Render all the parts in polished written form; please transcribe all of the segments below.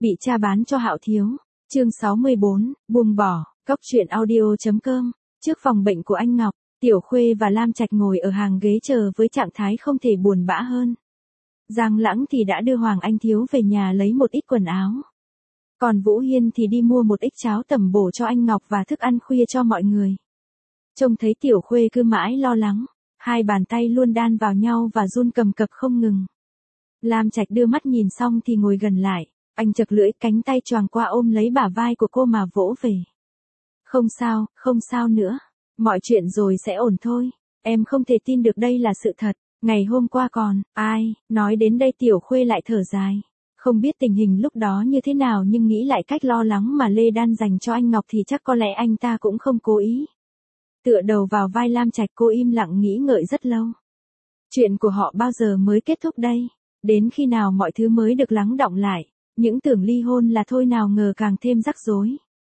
Bị cha bán cho Hạo Thiếu. Chương 64, buông bỏ. Cóc truyện audio.com. Trước phòng bệnh của anh Ngọc, Tiểu Khuê và Lam Trạch ngồi ở hàng ghế chờ với trạng thái không thể buồn bã hơn. Giang Lãng thì đã đưa Hoàng Anh Thiếu về nhà lấy một ít quần áo. Còn Vũ Hiên thì đi mua một ít cháo tẩm bổ cho anh Ngọc và thức ăn khuya cho mọi người. Trông thấy Tiểu Khuê cứ mãi lo lắng, hai bàn tay luôn đan vào nhau và run cầm cập không ngừng. Lam Trạch đưa mắt nhìn xong thì ngồi gần lại, anh chật lưỡi, cánh tay choàng qua ôm lấy bả vai của cô mà vỗ về. Không sao nữa, mọi chuyện rồi sẽ ổn thôi, em không thể tin được đây là sự thật, ngày hôm qua còn, nói đến đây Tiểu Khuê lại thở dài. Không biết tình hình lúc đó như thế nào nhưng nghĩ lại cách lo lắng mà Lê Đan dành cho anh Ngọc thì chắc có lẽ anh ta cũng không cố ý. Tựa đầu vào vai Lam Trạch, cô im lặng nghĩ ngợi rất lâu. Chuyện của họ bao giờ mới kết thúc đây? Đến khi nào mọi thứ mới được lắng đọng lại? Những tưởng ly hôn là thôi nào ngờ càng thêm rắc rối.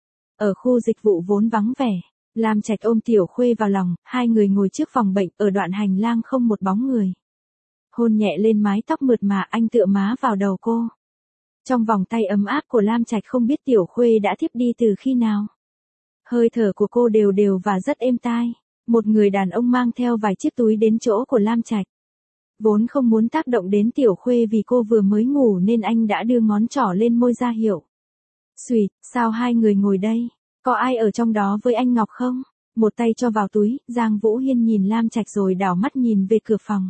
Ở khu dịch vụ vốn vắng vẻ, Lam Trạch ôm Tiểu Khuê vào lòng, hai người ngồi trước phòng bệnh, ở đoạn hành lang không một bóng người. Hôn nhẹ lên mái tóc mượt mà, anh tựa má vào đầu cô. Trong vòng tay ấm áp của Lam Trạch không biết Tiểu Khuê đã thiếp đi từ khi nào. Hơi thở của cô đều đều và rất êm tai. Một người đàn ông mang theo vài chiếc túi đến chỗ của Lam Trạch. Vốn không muốn tác động đến Tiểu Khuê vì cô vừa mới ngủ nên anh đã đưa ngón trỏ lên môi ra hiệu. Xùi, sao hai người ngồi đây? Có ai ở trong đó với anh Ngọc không? Một tay cho vào túi, Giang Vũ Hiên nhìn Lam Trạch rồi đảo mắt nhìn về cửa phòng.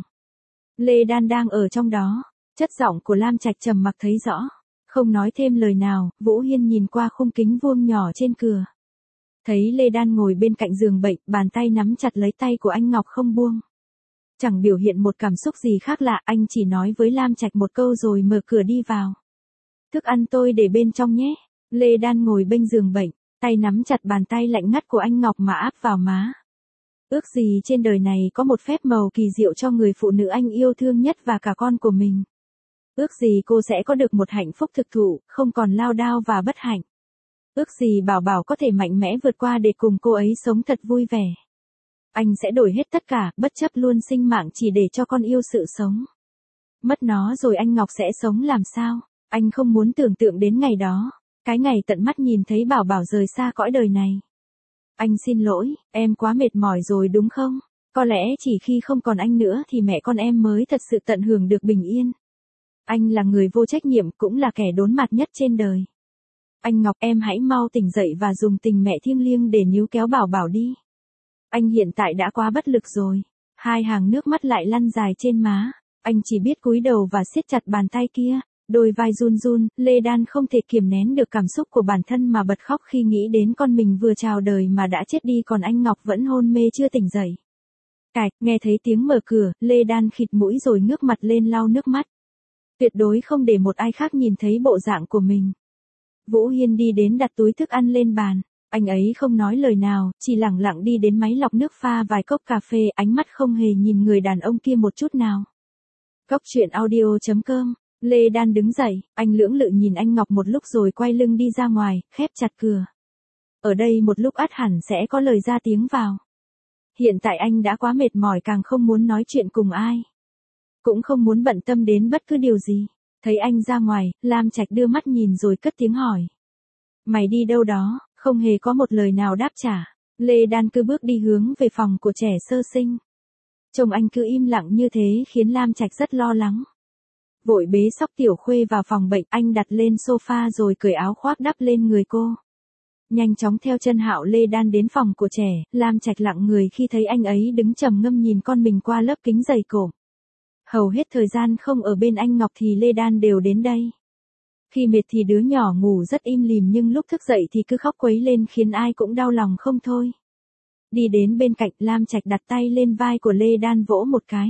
Lê Đan đang ở trong đó. Chất giọng của Lam Trạch trầm mặc thấy rõ. Không nói thêm lời nào, Vũ Hiên nhìn qua khung kính vuông nhỏ trên cửa. Thấy Lê Đan ngồi bên cạnh giường bệnh, bàn tay nắm chặt lấy tay của anh Ngọc không buông. Chẳng biểu hiện một cảm xúc gì khác lạ, anh chỉ nói với Lam Trạch một câu rồi mở cửa đi vào. Thức ăn tôi để bên trong nhé. Lê Đan ngồi bên giường bệnh, tay nắm chặt bàn tay lạnh ngắt của anh Ngọc mà áp vào má. Ước gì trên đời này có một phép màu kỳ diệu cho người phụ nữ anh yêu thương nhất và cả con của mình. Ước gì cô sẽ có được một hạnh phúc thực thụ, không còn lao đao và bất hạnh. Ước gì Bảo Bảo có thể mạnh mẽ vượt qua để cùng cô ấy sống thật vui vẻ. Anh sẽ đổi hết tất cả, bất chấp luôn sinh mạng chỉ để cho con yêu sự sống. Mất nó rồi anh Ngọc sẽ sống làm sao? Anh không muốn tưởng tượng đến ngày đó. Cái ngày tận mắt nhìn thấy Bảo Bảo rời xa cõi đời này. Anh xin lỗi, em quá mệt mỏi rồi đúng không? Có lẽ chỉ khi không còn anh nữa thì mẹ con em mới thật sự tận hưởng được bình yên. Anh là người vô trách nhiệm, cũng là kẻ đốn mặt nhất trên đời. Anh Ngọc, em hãy mau tỉnh dậy và dùng tình mẹ thiêng liêng để níu kéo Bảo Bảo đi. Anh hiện tại đã quá bất lực rồi. Hai hàng nước mắt lại lăn dài trên má. Anh chỉ biết cúi đầu và siết chặt bàn tay kia. Đôi vai run run, Lê Đan không thể kiềm nén được cảm xúc của bản thân mà bật khóc khi nghĩ đến con mình vừa chào đời mà đã chết đi, còn anh Ngọc vẫn hôn mê chưa tỉnh dậy. Nghe thấy tiếng mở cửa, Lê Đan khịt mũi rồi ngước mặt lên lau nước mắt. Tuyệt đối không để một ai khác nhìn thấy bộ dạng của mình. Vũ Hiên đi đến đặt túi thức ăn lên bàn. Anh ấy không nói lời nào, chỉ lẳng lặng đi đến máy lọc nước pha vài cốc cà phê, ánh mắt không hề nhìn người đàn ông kia một chút nào. Cóc truyện audio.com. Lê Đan đứng dậy, anh lưỡng lự nhìn anh Ngọc một lúc rồi quay lưng đi ra ngoài, khép chặt cửa. Ở đây một lúc ắt hẳn sẽ có lời ra tiếng vào. Hiện tại anh đã quá mệt mỏi, càng không muốn nói chuyện cùng ai. Cũng không muốn bận tâm đến bất cứ điều gì. Thấy anh ra ngoài, Lam Trạch đưa mắt nhìn rồi cất tiếng hỏi. Mày đi đâu đó? Không hề có một lời nào đáp trả. Lê Đan cứ bước đi hướng về phòng của trẻ sơ sinh. Trông anh cứ im lặng như thế khiến Lam Trạch rất lo lắng. Vội bế xóc Tiểu Khuê vào phòng bệnh, anh đặt lên sofa rồi cởi áo khoác đắp lên người cô. Nhanh chóng theo chân Hạo Lê Đan đến phòng của trẻ, Lam Trạch lặng người khi thấy anh ấy đứng trầm ngâm nhìn con mình qua lớp kính dày cộm. Hầu hết thời gian không ở bên anh Ngọc thì Lê Đan đều đến đây. Khi mệt thì đứa nhỏ ngủ rất im lìm nhưng lúc thức dậy thì cứ khóc quấy lên khiến ai cũng đau lòng không thôi. Đi đến bên cạnh, Lam Trạch đặt tay lên vai của Lê Đan vỗ một cái.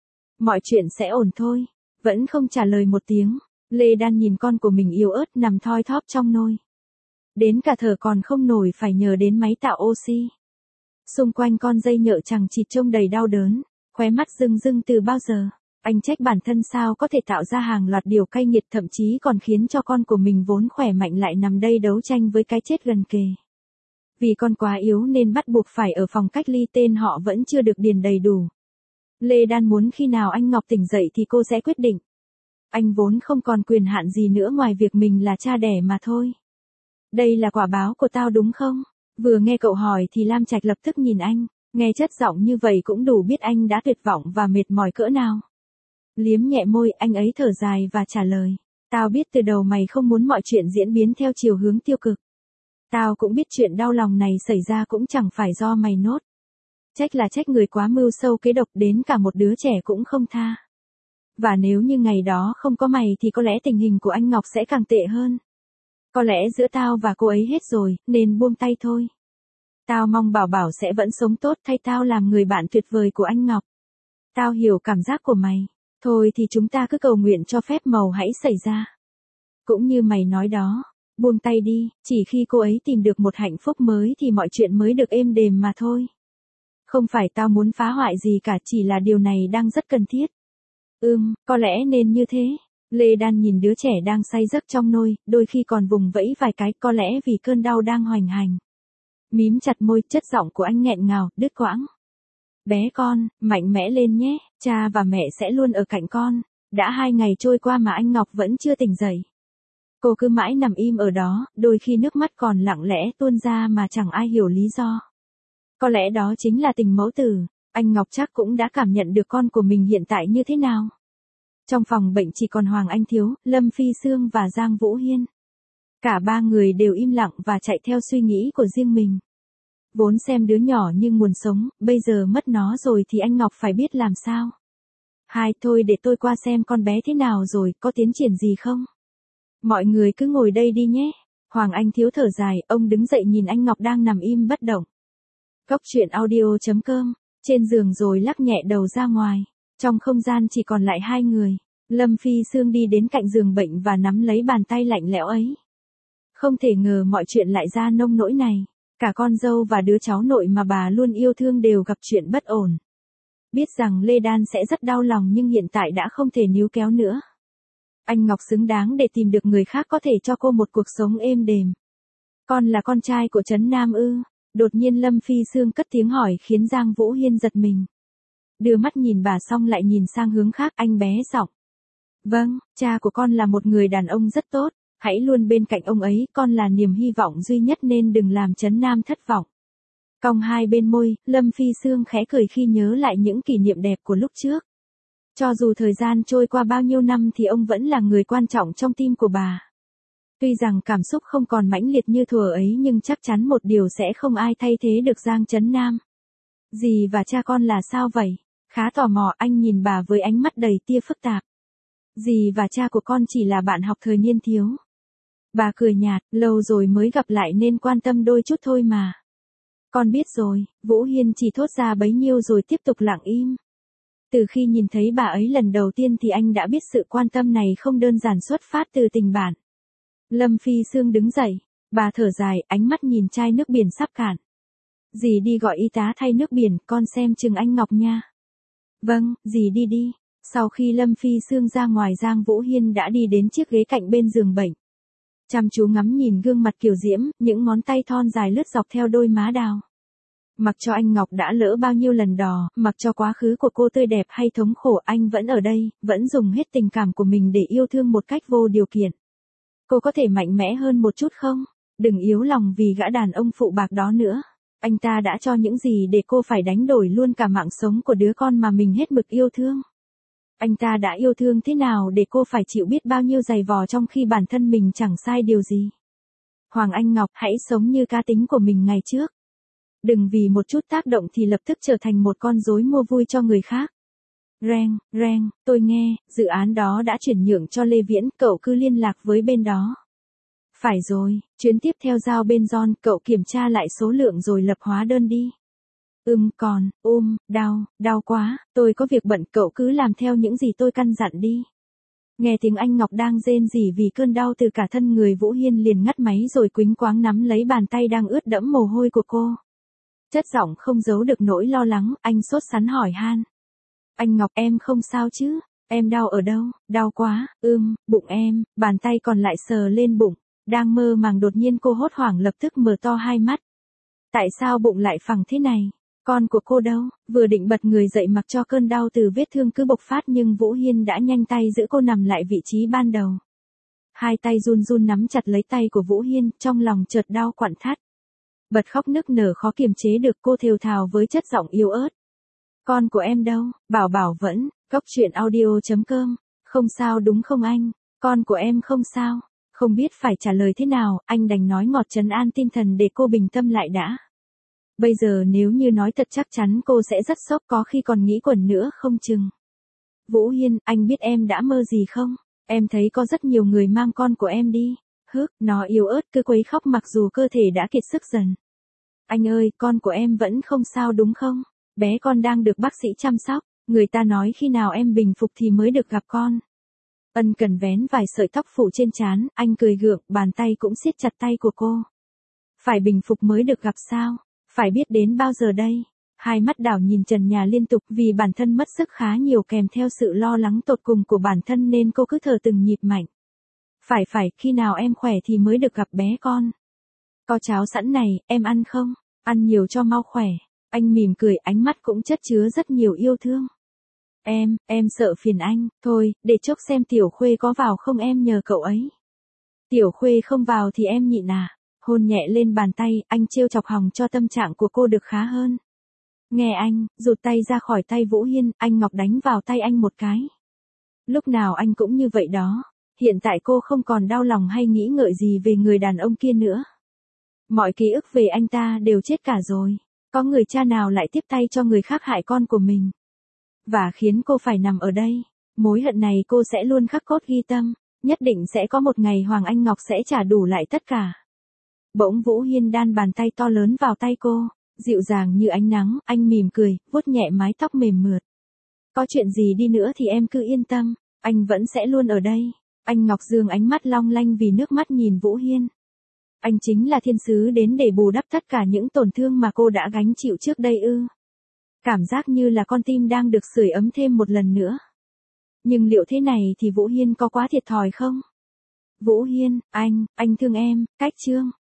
Mọi chuyện sẽ ổn thôi. Vẫn không trả lời một tiếng. Lê Đan nhìn con của mình yếu ớt nằm thoi thóp trong nôi. Đến cả thở còn không nổi phải nhờ đến máy tạo oxy. Xung quanh con dây nhợ chằng chịt trông đầy đau đớn. Khóe mắt rưng rưng từ bao giờ. Anh trách bản thân sao có thể tạo ra hàng loạt điều cay nghiệt, thậm chí còn khiến cho con của mình vốn khỏe mạnh lại nằm đây đấu tranh với cái chết gần kề. Vì con quá yếu nên bắt buộc phải ở phòng cách ly, tên họ vẫn chưa được điền đầy đủ. Lê Đan muốn khi nào anh Ngọc tỉnh dậy thì cô sẽ quyết định. Anh vốn không còn quyền hạn gì nữa ngoài việc mình là cha đẻ mà thôi. Đây là quả báo của tao đúng không? Vừa nghe cậu hỏi thì Lam Trạch lập tức nhìn anh, nghe chất giọng như vậy cũng đủ biết anh đã tuyệt vọng và mệt mỏi cỡ nào. Liếm nhẹ môi, anh ấy thở dài và trả lời. Tao biết từ đầu mày không muốn mọi chuyện diễn biến theo chiều hướng tiêu cực. Tao cũng biết chuyện đau lòng này xảy ra cũng chẳng phải do mày nốt. Trách là trách người quá mưu sâu kế độc đến cả một đứa trẻ cũng không tha. Và nếu như ngày đó không có mày thì có lẽ tình hình của anh Ngọc sẽ càng tệ hơn. Có lẽ giữa tao và cô ấy hết rồi, nên buông tay thôi. Tao mong Bảo Bảo sẽ vẫn sống tốt thay tao làm người bạn tuyệt vời của anh Ngọc. Tao hiểu cảm giác của mày. Thôi thì chúng ta cứ cầu nguyện cho phép màu hãy xảy ra. Cũng như mày nói đó, buông tay đi, chỉ khi cô ấy tìm được một hạnh phúc mới thì mọi chuyện mới được êm đềm mà thôi. Không phải tao muốn phá hoại gì cả, chỉ là điều này đang rất cần thiết. Có lẽ nên như thế. Lê Đan nhìn đứa trẻ đang say giấc trong nôi, đôi khi còn vùng vẫy vài cái, có lẽ vì cơn đau đang hoành hành. Mím chặt môi, chất giọng của anh nghẹn ngào, đứt quãng. Bé con, mạnh mẽ lên nhé, cha và mẹ sẽ luôn ở cạnh con. Đã 2 ngày trôi qua mà anh Ngọc vẫn chưa tỉnh dậy. Cô cứ mãi nằm im ở đó, đôi khi nước mắt còn lặng lẽ tuôn ra mà chẳng ai hiểu lý do. Có lẽ đó chính là tình mẫu tử, anh Ngọc chắc cũng đã cảm nhận được con của mình hiện tại như thế nào. Trong phòng bệnh chỉ còn Hoàng Anh Thiếu, Lâm Phi Sương và Giang Vũ Hiên. Cả 3 người đều im lặng và chạy theo suy nghĩ của riêng mình. Vốn xem đứa nhỏ như nguồn sống, bây giờ mất nó rồi thì anh Ngọc phải biết làm sao. Thôi để tôi qua xem con bé thế nào rồi, có tiến triển gì không? Mọi người cứ ngồi đây đi nhé. Hoàng Anh Thiếu thở dài, ông đứng dậy nhìn anh Ngọc đang nằm im bất động. Cốc truyện audio.com, trên giường rồi lắc nhẹ đầu ra ngoài. Trong không gian chỉ còn lại 2 người. Lâm Phi Sương đi đến cạnh giường bệnh và nắm lấy bàn tay lạnh lẽo ấy. Không thể ngờ mọi chuyện lại ra nông nỗi này. Cả con dâu và đứa cháu nội mà bà luôn yêu thương đều gặp chuyện bất ổn. Biết rằng Lê Đan sẽ rất đau lòng nhưng hiện tại đã không thể níu kéo nữa. Anh Ngọc xứng đáng để tìm được người khác có thể cho cô một cuộc sống êm đềm. Con là con trai của Trấn Nam ư? Đột nhiên Lâm Phi Sương cất tiếng hỏi khiến Giang Vũ Hiên giật mình. Đưa mắt nhìn bà xong lại nhìn sang hướng khác, anh bé giọng. Vâng, cha của con là một người đàn ông rất tốt, hãy luôn bên cạnh ông ấy, con là niềm hy vọng duy nhất nên đừng làm Trấn Nam thất vọng. Cong hai bên môi, Lâm Phi Sương khẽ cười khi nhớ lại những kỷ niệm đẹp của lúc trước. Cho dù thời gian trôi qua bao nhiêu năm thì ông vẫn là người quan trọng trong tim của bà. Tuy rằng cảm xúc không còn mãnh liệt như thuở ấy nhưng chắc chắn một điều sẽ không ai thay thế được Giang Trấn Nam. Dì và cha con là sao vậy? Khá tò mò, anh nhìn bà với ánh mắt đầy tia phức tạp. Dì và cha của con chỉ là bạn học thời niên thiếu. Bà cười nhạt, lâu rồi mới gặp lại nên quan tâm đôi chút thôi mà. Con biết rồi, Vũ Hiên chỉ thốt ra bấy nhiêu rồi tiếp tục lặng im. Từ khi nhìn thấy bà ấy lần đầu tiên thì anh đã biết sự quan tâm này không đơn giản xuất phát từ tình bạn. Lâm Phi Sương đứng dậy, bà thở dài, ánh mắt nhìn chai nước biển sắp cạn. Dì đi gọi y tá thay nước biển, con xem chừng anh Ngọc nha. Vâng, dì đi đi. Sau khi Lâm Phi Sương ra ngoài, Giang Vũ Hiên đã đi đến chiếc ghế cạnh bên giường bệnh. Chăm chú ngắm nhìn gương mặt kiều diễm, những ngón tay thon dài lướt dọc theo đôi má đào. Mặc cho anh Ngọc đã lỡ bao nhiêu lần đò, mặc cho quá khứ của cô tươi đẹp hay thống khổ, anh vẫn ở đây, vẫn dùng hết tình cảm của mình để yêu thương một cách vô điều kiện. Cô có thể mạnh mẽ hơn một chút không? Đừng yếu lòng vì gã đàn ông phụ bạc đó nữa. Anh ta đã cho những gì để cô phải đánh đổi luôn cả mạng sống của đứa con mà mình hết mực yêu thương. Anh ta đã yêu thương thế nào để cô phải chịu biết bao nhiêu giày vò trong khi bản thân mình chẳng sai điều gì. Hoàng Anh Ngọc, hãy sống như cá tính của mình ngày trước. Đừng vì một chút tác động thì lập tức trở thành một con rối mua vui cho người khác. Reng, tôi nghe, dự án đó đã chuyển nhượng cho Lê Viễn, cậu cứ liên lạc với bên đó. Phải rồi, chuyến tiếp theo giao bên John, cậu kiểm tra lại số lượng rồi lập hóa đơn đi. Còn, đau quá, tôi có việc bận, cậu cứ làm theo những gì tôi căn dặn đi. Nghe tiếng anh Ngọc đang rên rỉ vì cơn đau từ cả thân người, Vũ Hiên liền ngắt máy rồi quýnh quáng nắm lấy bàn tay đang ướt đẫm mồ hôi của cô. Chất giọng không giấu được nỗi lo lắng, anh sốt sắng hỏi han. Anh Ngọc, em không sao chứ? Em đau ở đâu? Đau quá, bụng em, bàn tay còn lại sờ lên bụng. Đang mơ màng đột nhiên cô hốt hoảng lập tức mở to hai mắt. Tại sao bụng lại phẳng thế này? Con của cô đâu? Vừa định bật người dậy mặc cho cơn đau từ vết thương cứ bộc phát nhưng Vũ Hiên đã nhanh tay giữ cô nằm lại vị trí ban đầu. Hai tay run run nắm chặt lấy tay của Vũ Hiên, trong lòng chợt đau quặn thắt. Bật khóc nức nở khó kiềm chế được, cô thều thào với chất giọng yếu ớt. Con của em đâu? Bảo Bảo vẫn, coctruyện.audio.com. Không sao đúng không anh? Con của em không sao. Không biết phải trả lời thế nào, anh đành nói ngọt trấn an tinh thần để cô bình tâm lại đã. Bây giờ nếu như nói thật chắc chắn cô sẽ rất sốc, có khi còn nghĩ quẩn nữa không chừng. Vũ Hiên, anh biết em đã mơ gì không? Em thấy có rất nhiều người mang con của em đi. Nó yếu ớt cứ quấy khóc mặc dù cơ thể đã kiệt sức dần. Anh ơi, con của em vẫn không sao đúng không? Bé con đang được bác sĩ chăm sóc, người ta nói khi nào em bình phục thì mới được gặp con. Ân cần vén vài sợi tóc phủ trên trán, anh cười gượng, bàn tay cũng siết chặt tay của cô. Phải bình phục mới được gặp sao? Phải biết đến bao giờ đây? Hai mắt đảo nhìn trần nhà liên tục vì bản thân mất sức khá nhiều kèm theo sự lo lắng tột cùng của bản thân nên cô cứ thở từng nhịp mạnh. Phải, khi nào em khỏe thì mới được gặp bé con. Có cháo sẵn này, em ăn không? Ăn nhiều cho mau khỏe. Anh mỉm cười, ánh mắt cũng chất chứa rất nhiều yêu thương. Em sợ phiền anh, thôi, để chốc xem Tiểu Khuê có vào không em nhờ cậu ấy. Tiểu Khuê không vào thì em nhịn à. Hôn nhẹ lên bàn tay, anh trêu chọc hòng cho tâm trạng của cô được khá hơn. Nghe anh, rụt tay ra khỏi tay Vũ Hiên, anh Ngọc đánh vào tay anh một cái. Lúc nào anh cũng như vậy đó. Hiện tại cô không còn đau lòng hay nghĩ ngợi gì về người đàn ông kia nữa. Mọi ký ức về anh ta đều chết cả rồi. Có người cha nào lại tiếp tay cho người khác hại con của mình. Và khiến cô phải nằm ở đây. Mối hận này cô sẽ luôn khắc cốt ghi tâm. Nhất định sẽ có một ngày Hoàng Anh Ngọc sẽ trả đủ lại tất cả. Bỗng Vũ Hiên đan bàn tay to lớn vào tay cô. Dịu dàng như ánh nắng, anh mỉm cười, vuốt nhẹ mái tóc mềm mượt. Có chuyện gì đi nữa thì em cứ yên tâm. Anh vẫn sẽ luôn ở đây. Anh Ngọc dương ánh mắt long lanh vì nước mắt nhìn Vũ Hiên. Anh chính là thiên sứ đến để bù đắp tất cả những tổn thương mà cô đã gánh chịu trước đây ư? Cảm giác như là con tim đang được sưởi ấm thêm một lần nữa. Nhưng liệu thế này thì Vũ Hiên có quá thiệt thòi không? Vũ Hiên, anh thương em, cách chương.